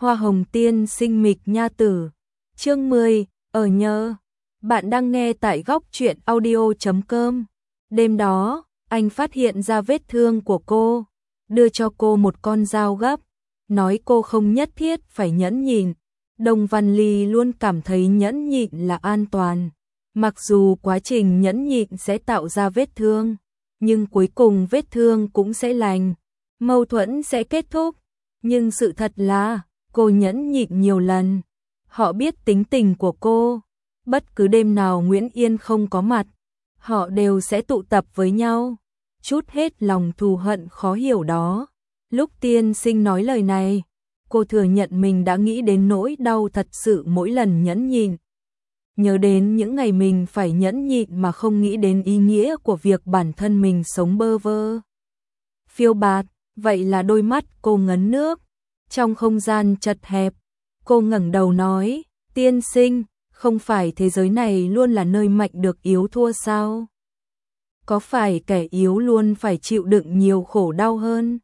Hoa hồng tiên sinh mịch nha tử. Chương 10, ở nhờ. Bạn đang nghe tại góc truyện audio.com. Đêm đó, anh phát hiện ra vết thương của cô, đưa cho cô một con dao gấp, nói cô không nhất thiết phải nhẫn nhịn. Đông Văn Ly luôn cảm thấy nhẫn nhịn là an toàn. Mặc dù quá trình nhẫn nhịn sẽ tạo ra vết thương, nhưng cuối cùng vết thương cũng sẽ lành, mâu thuẫn sẽ kết thúc. Nhưng sự thật là, cô nhẫn nhịn nhiều lần. Họ biết tính tình của cô, bất cứ đêm nào Nguyễn Yên không có mặt, họ đều sẽ tụ tập với nhau, trút hết lòng thù hận khó hiểu đó. Lúc tiên sinh nói lời này, cô thừa nhận mình đã nghĩ đến nỗi đau thật sự mỗi lần nhẫn nhịn. Nhớ đến những ngày mình phải nhẫn nhịn mà không nghĩ đến ý nghĩa của việc bản thân mình sống bơ vơ, phiêu bạt. Vậy là đôi mắt cô ngấn nước. Trong không gian chật hẹp, cô ngẩng đầu nói, tiên sinh, không phải thế giới này luôn là nơi mạnh được yếu thua sao? Có phải kẻ yếu luôn phải chịu đựng nhiều khổ đau hơn?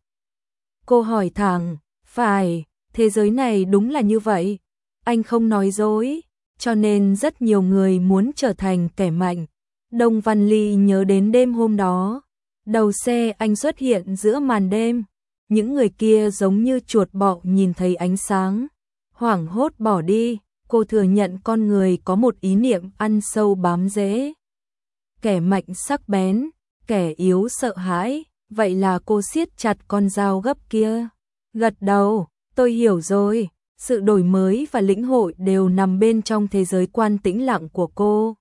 Cô hỏi thẳng, phải, thế giới này đúng là như vậy. Anh không nói dối, cho nên rất nhiều người muốn trở thành kẻ mạnh. Đông Văn Ly nhớ đến đêm hôm đó, đầu xe anh xuất hiện giữa màn đêm. Những người kia giống như chuột bọ nhìn thấy ánh sáng, hoảng hốt bỏ đi. Cô thừa nhận con người có một ý niệm ăn sâu bám rễ. Kẻ mạnh sắc bén, kẻ yếu sợ hãi. Vậy là cô siết chặt con dao gấp kia. Gật đầu, tôi hiểu rồi. Sự đổi mới và lĩnh hội đều nằm bên trong thế giới quan tĩnh lặng của cô.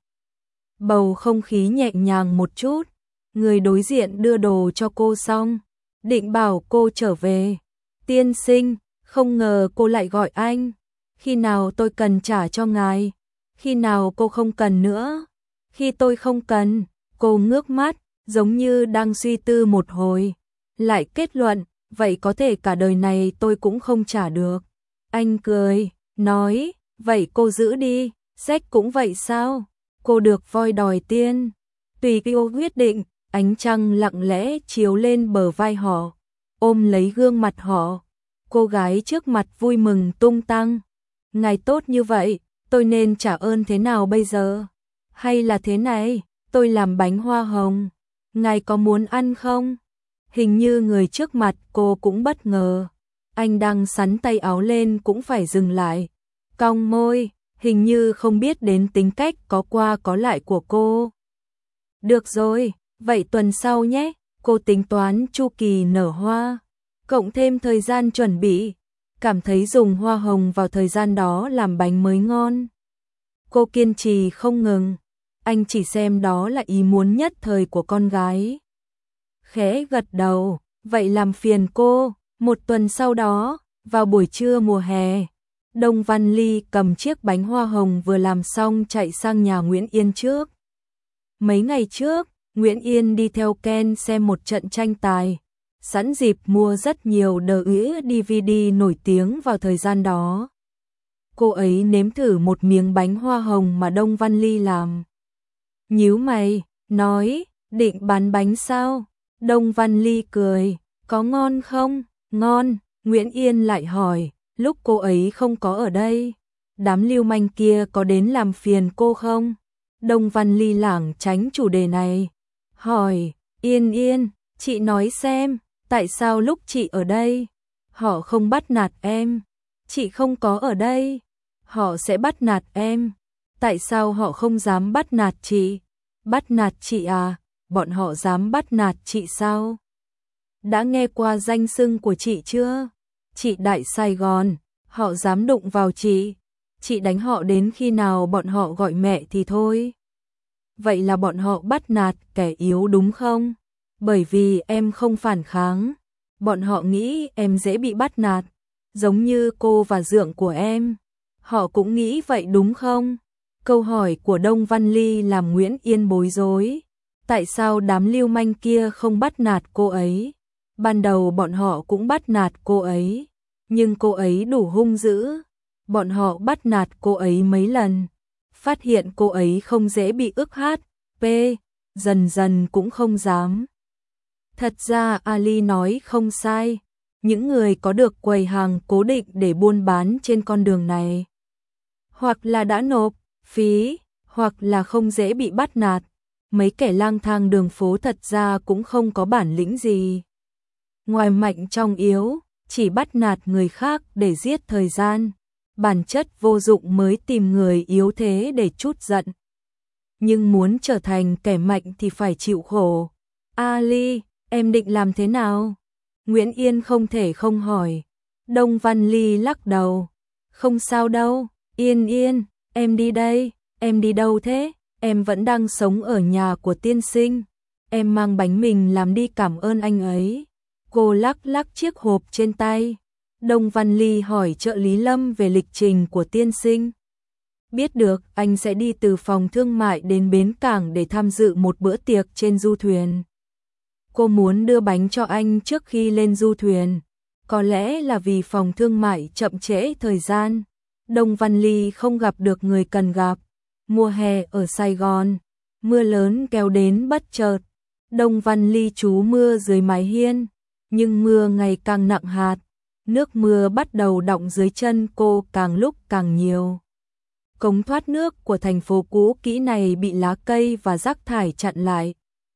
Bầu không khí nhẹ nhàng một chút. Người đối diện đưa đồ cho cô xong, định bảo cô trở về. Tiên sinh, không ngờ cô lại gọi anh. Khi nào tôi cần trả cho ngài? Khi nào cô không cần nữa? Khi tôi không cần. Cô ngước mắt, giống như đang suy tư một hồi, lại kết luận, vậy có thể cả đời này tôi cũng không trả được. Anh cười, nói, vậy cô giữ đi. Sách cũng vậy sao? Cô được voi đòi tiên. Tùy cô quyết định. Ánh trăng lặng lẽ chiếu lên bờ vai họ, ôm lấy gương mặt họ. Cô gái trước mặt vui mừng tung tăng. Ngài tốt như vậy, tôi nên trả ơn thế nào bây giờ? Hay là thế này, tôi làm bánh hoa hồng, ngài có muốn ăn không? Hình như người trước mặt cô cũng bất ngờ. Anh đang xắn tay áo lên cũng phải dừng lại, cong môi, hình như không biết đến tính cách có qua có lại của cô. Được rồi. Vậy tuần sau nhé, cô tính toán chu kỳ nở hoa, cộng thêm thời gian chuẩn bị, cảm thấy dùng hoa hồng vào thời gian đó làm bánh mới ngon. Cô kiên trì không ngừng, anh chỉ xem đó là ý muốn nhất thời của con gái. Khẽ gật đầu, vậy làm phiền cô. Một tuần sau đó, vào buổi trưa mùa hè, Đông Văn Ly cầm chiếc bánh hoa hồng vừa làm xong chạy sang nhà Nguyễn Yên trước. Mấy ngày trước, Nguyễn Yên đi theo Ken xem một trận tranh tài, sẵn dịp mua rất nhiều DVD nổi tiếng vào thời gian đó. Cô ấy nếm thử một miếng bánh hoa hồng mà Đông Văn Ly làm. Nhíu mày, nói, định bán bánh sao? Đông Văn Ly cười, có ngon không? Ngon. Nguyễn Yên lại hỏi, lúc cô ấy không có ở đây, đám lưu manh kia có đến làm phiền cô không? Đông Văn Ly lảng tránh chủ đề này. Hỏi, Yên, chị nói xem, tại sao lúc chị ở đây, họ không bắt nạt em? Chị không có ở đây, họ sẽ bắt nạt em. Tại sao họ không dám bắt nạt chị? Bắt nạt chị à? Bọn họ dám bắt nạt chị sao? Đã nghe qua danh xưng của chị chưa? Chị Đại Sài Gòn, họ dám đụng vào chị. Chị đánh họ đến khi nào bọn họ gọi mẹ thì thôi. Vậy là bọn họ bắt nạt kẻ yếu đúng không? Bởi vì em không phản kháng, bọn họ nghĩ em dễ bị bắt nạt, giống như cô và dượng của em. Họ cũng nghĩ vậy đúng không? Câu hỏi của Đông Văn Ly làm Nguyễn Yên bối rối. Tại sao đám lưu manh kia không bắt nạt cô ấy? Ban đầu bọn họ cũng bắt nạt cô ấy, nhưng cô ấy đủ hung dữ. Bọn họ bắt nạt cô ấy mấy lần, phát hiện cô ấy không dễ bị ức hiếp, dần dần cũng không dám. Thật ra Ali nói không sai, những người có được quầy hàng cố định để buôn bán trên con đường này. Hoặc là đã nộp phí, hoặc là không dễ bị bắt nạt. Mấy kẻ lang thang đường phố thật ra cũng không có bản lĩnh gì. Ngoài mạnh trong yếu, chỉ bắt nạt người khác để giết thời gian. Bản chất vô dụng mới tìm người yếu thế để trút giận. Nhưng muốn trở thành kẻ mạnh thì phải chịu khổ. Ali, em định làm thế nào? Nguyễn Yên không thể không hỏi. Đông Văn Ly lắc đầu. Không sao đâu, Yên Yên, em đi đây. Em đi đâu thế? Em vẫn đang sống ở nhà của tiên sinh. Em mang bánh mình làm đi cảm ơn anh ấy. Cô lắc lắc chiếc hộp trên tay. Đông Văn Ly hỏi trợ lý Lâm về lịch trình của tiên sinh. Biết được anh sẽ đi từ phòng thương mại đến bến cảng để tham dự một bữa tiệc trên du thuyền. Cô muốn đưa bánh cho anh trước khi lên du thuyền. Có lẽ là vì phòng thương mại chậm trễ thời gian. Đông Văn Ly không gặp được người cần gặp. Mùa hè ở Sài Gòn, mưa lớn kéo đến bất chợt. Đông Văn Ly trú mưa dưới mái hiên, nhưng mưa ngày càng nặng hạt. Nước mưa bắt đầu đọng dưới chân cô càng lúc càng nhiều. Cống thoát nước của thành phố cũ kỹ này bị lá cây và rác thải chặn lại.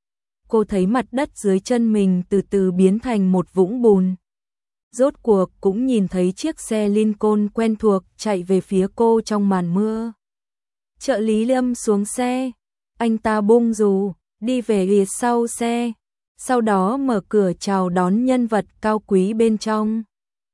Cô thấy mặt đất dưới chân mình từ từ biến thành một vũng bùn. Rốt cuộc cũng nhìn thấy chiếc xe Lincoln quen thuộc chạy về phía cô trong màn mưa. Trợ lý Lâm xuống xe, anh ta bung dù, đi về phía sau xe, sau đó mở cửa chào đón nhân vật cao quý bên trong.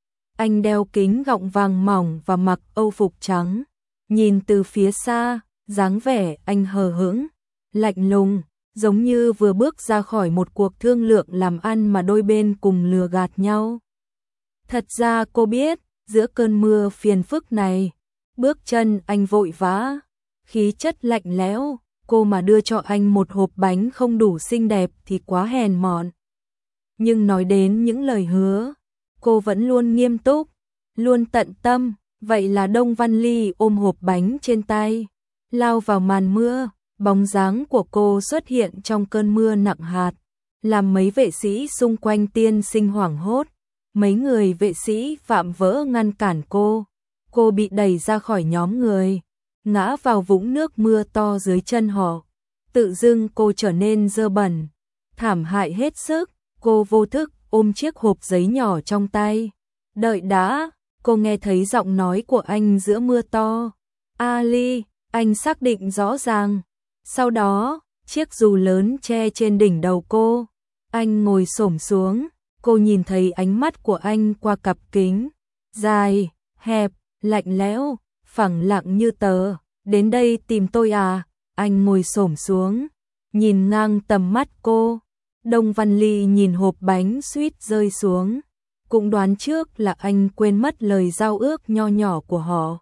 Anh đeo kính gọng vàng mỏng và mặc âu phục trắng, nhìn từ phía xa, dáng vẻ anh hờ hững, lạnh lùng, giống như vừa bước ra khỏi một cuộc thương lượng làm ăn mà đôi bên cùng lừa gạt nhau. Thật ra cô biết, giữa cơn mưa phiền phức này, bước chân anh vội vã, khí chất lạnh lẽo, cô mà đưa cho anh một hộp bánh không đủ xinh đẹp thì quá hèn mọn. Nhưng nói đến những lời hứa, cô vẫn luôn nghiêm túc, luôn tận tâm, vậy là Đông Văn Ly ôm hộp bánh trên tay, lao vào màn mưa, bóng dáng của cô xuất hiện trong cơn mưa nặng hạt, làm mấy vệ sĩ xung quanh tiên sinh hoảng hốt. Mấy người vệ sĩ vạm vỡ ngăn cản cô bị đẩy ra khỏi nhóm người, ngã vào vũng nước mưa to dưới chân họ. Tự dưng cô trở nên dơ bẩn, thảm hại hết sức, cô vô thức ôm chiếc hộp giấy nhỏ trong tay. Đợi đã, cô nghe thấy giọng nói của anh giữa mưa to. Ali, anh xác định rõ ràng. Sau đó, chiếc dù lớn che trên đỉnh đầu cô. Anh ngồi xổm xuống, cô nhìn thấy ánh mắt của anh qua cặp kính. Dài, hẹp, lạnh lẽo, phẳng lặng như tờ. Đến đây tìm tôi à? Anh ngồi xổm xuống, nhìn ngang tầm mắt cô. Đông Văn Ly nhìn hộp bánh suýt rơi xuống. Cũng đoán trước là anh quên mất lời giao ước nho nhỏ của họ.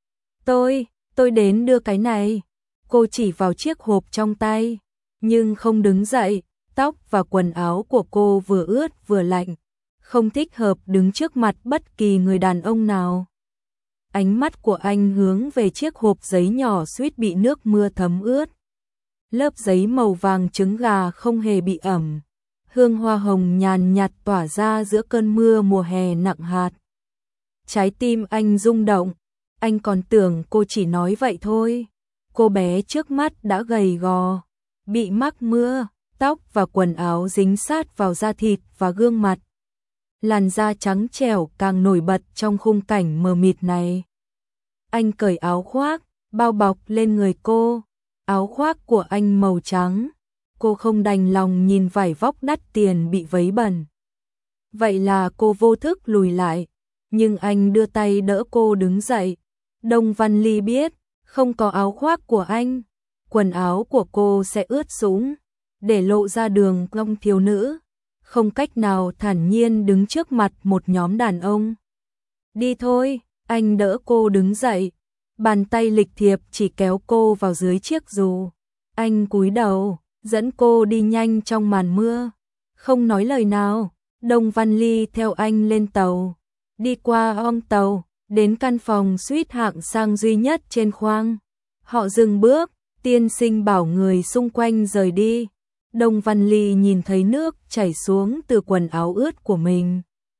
Tôi đến đưa cái này. Cô chỉ vào chiếc hộp trong tay, nhưng không đứng dậy. Tóc và quần áo của cô vừa ướt vừa lạnh, không thích hợp đứng trước mặt bất kỳ người đàn ông nào. Ánh mắt của anh hướng về chiếc hộp giấy nhỏ suýt bị nước mưa thấm ướt. Lớp giấy màu vàng trứng gà không hề bị ẩm. Hương hoa hồng nhàn nhạt tỏa ra giữa cơn mưa mùa hè nặng hạt. Trái tim anh rung động, anh còn tưởng cô chỉ nói vậy thôi. Cô bé trước mắt đã gầy gò, bị mắc mưa, tóc và quần áo dính sát vào da thịt và gương mặt. Làn da trắng trẻo càng nổi bật trong khung cảnh mờ mịt này. Anh cởi áo khoác, bao bọc lên người cô. Áo khoác của anh màu trắng. Cô không đành lòng nhìn vải vóc đắt tiền bị vấy bẩn. Vậy là cô vô thức lùi lại, nhưng anh đưa tay đỡ cô đứng dậy. Đông Văn Ly biết, không có áo khoác của anh, quần áo của cô sẽ ướt sũng, để lộ ra đường cong thiếu nữ, không cách nào thản nhiên đứng trước mặt một nhóm đàn ông. Đi thôi, anh đỡ cô đứng dậy, bàn tay lịch thiệp chỉ kéo cô vào dưới chiếc dù. Anh cúi đầu, dẫn cô đi nhanh trong màn mưa, không nói lời nào. Đông Văn Ly theo anh lên tàu, đi qua ong tàu, đến căn phòng suite hạng sang duy nhất trên khoang. Họ dừng bước, tiên sinh bảo người xung quanh rời đi. Đông Văn Ly nhìn thấy nước chảy xuống từ quần áo ướt của mình.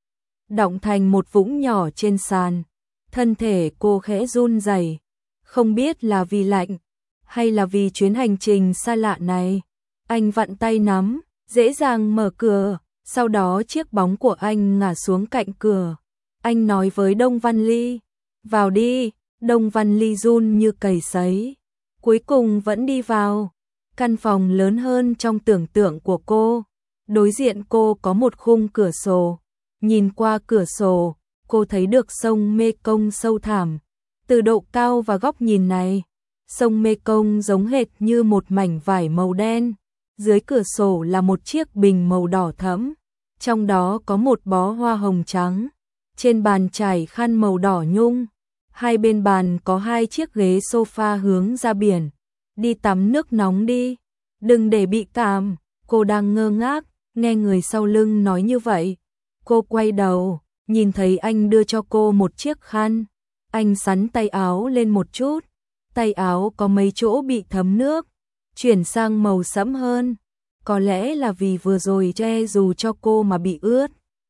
đọng thành một vũng nhỏ trên sàn. Thân thể cô khẽ run rẩy, không biết là vì lạnh hay là vì chuyến hành trình xa lạ này. Anh vặn tay nắm, dễ dàng mở cửa, sau đó chiếc bóng của anh ngả xuống cạnh cửa. Anh nói với Đông Văn Ly, vào đi. Đông Văn Ly run như cầy sấy, cuối cùng vẫn đi vào. Căn phòng lớn hơn trong tưởng tượng của cô. Đối diện cô có một khung cửa sổ. Nhìn qua cửa sổ, cô thấy được sông Mekong sâu thẳm. Từ độ cao và góc nhìn này, sông Mekong giống hệt như một mảnh vải màu đen. Dưới cửa sổ là một chiếc bình màu đỏ thẫm, trong đó có một bó hoa hồng trắng. Trên bàn trải khăn màu đỏ nhung. Hai bên bàn có hai chiếc ghế sofa hướng ra biển. Đi tắm nước nóng đi, đừng để bị cảm. Cô đang ngơ ngác, nghe người sau lưng nói như vậy. Cô quay đầu, nhìn thấy anh đưa cho cô một chiếc khăn. Anh xắn tay áo lên một chút, tay áo có mấy chỗ bị thấm nước, chuyển sang màu sẫm hơn. Có lẽ là vì vừa rồi che dù cho cô mà bị ướt.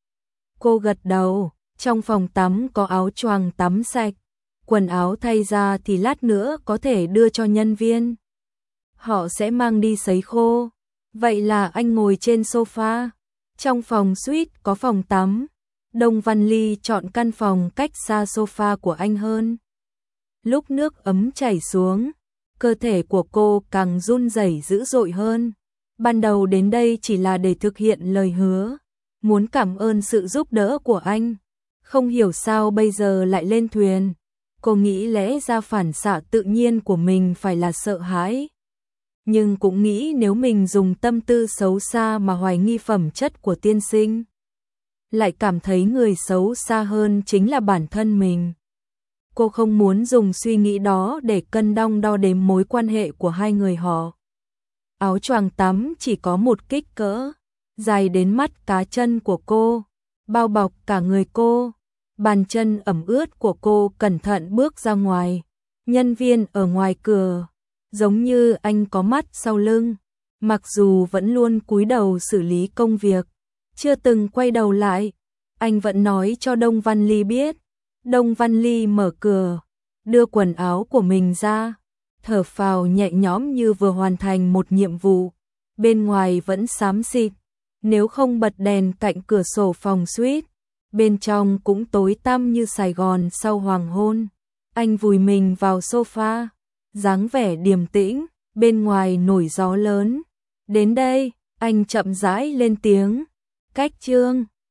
Cô gật đầu, trong phòng tắm có áo choàng tắm sạch. Quần áo thay ra thì lát nữa có thể đưa cho nhân viên. Họ sẽ mang đi sấy khô. Vậy là anh ngồi trên sofa. Trong phòng suite có phòng tắm. Đông Văn Ly chọn căn phòng cách xa sofa của anh hơn. Lúc nước ấm chảy xuống, cơ thể của cô càng run rẩy dữ dội hơn. Ban đầu đến đây chỉ là để thực hiện lời hứa, muốn cảm ơn sự giúp đỡ của anh. Không hiểu sao bây giờ lại lên thuyền. Cô nghĩ lẽ ra phản xạ tự nhiên của mình phải là sợ hãi. Nhưng cũng nghĩ nếu mình dùng tâm tư xấu xa mà hoài nghi phẩm chất của tiên sinh, lại cảm thấy người xấu xa hơn chính là bản thân mình. Cô không muốn dùng suy nghĩ đó để cân đong đo đếm mối quan hệ của hai người họ. Áo choàng tắm chỉ có một kích cỡ, dài đến mắt cá chân của cô, bao bọc cả người cô. Bàn chân ẩm ướt của cô cẩn thận bước ra ngoài. Nhân viên ở ngoài cửa, giống như anh có mắt sau lưng. Mặc dù vẫn luôn cúi đầu xử lý công việc, chưa từng quay đầu lại, anh vẫn nói cho Đông Văn Ly biết. Đông Văn Ly mở cửa, đưa quần áo của mình ra, thở phào nhẹ nhõm như vừa hoàn thành một nhiệm vụ. Bên ngoài vẫn xám xịt, nếu không bật đèn cạnh cửa sổ phòng suite, bên trong cũng tối tăm như Sài Gòn sau hoàng hôn. Anh vùi mình vào sofa, dáng vẻ điềm tĩnh, bên ngoài nổi gió lớn. Đến đây, anh chậm rãi lên tiếng, cách chương.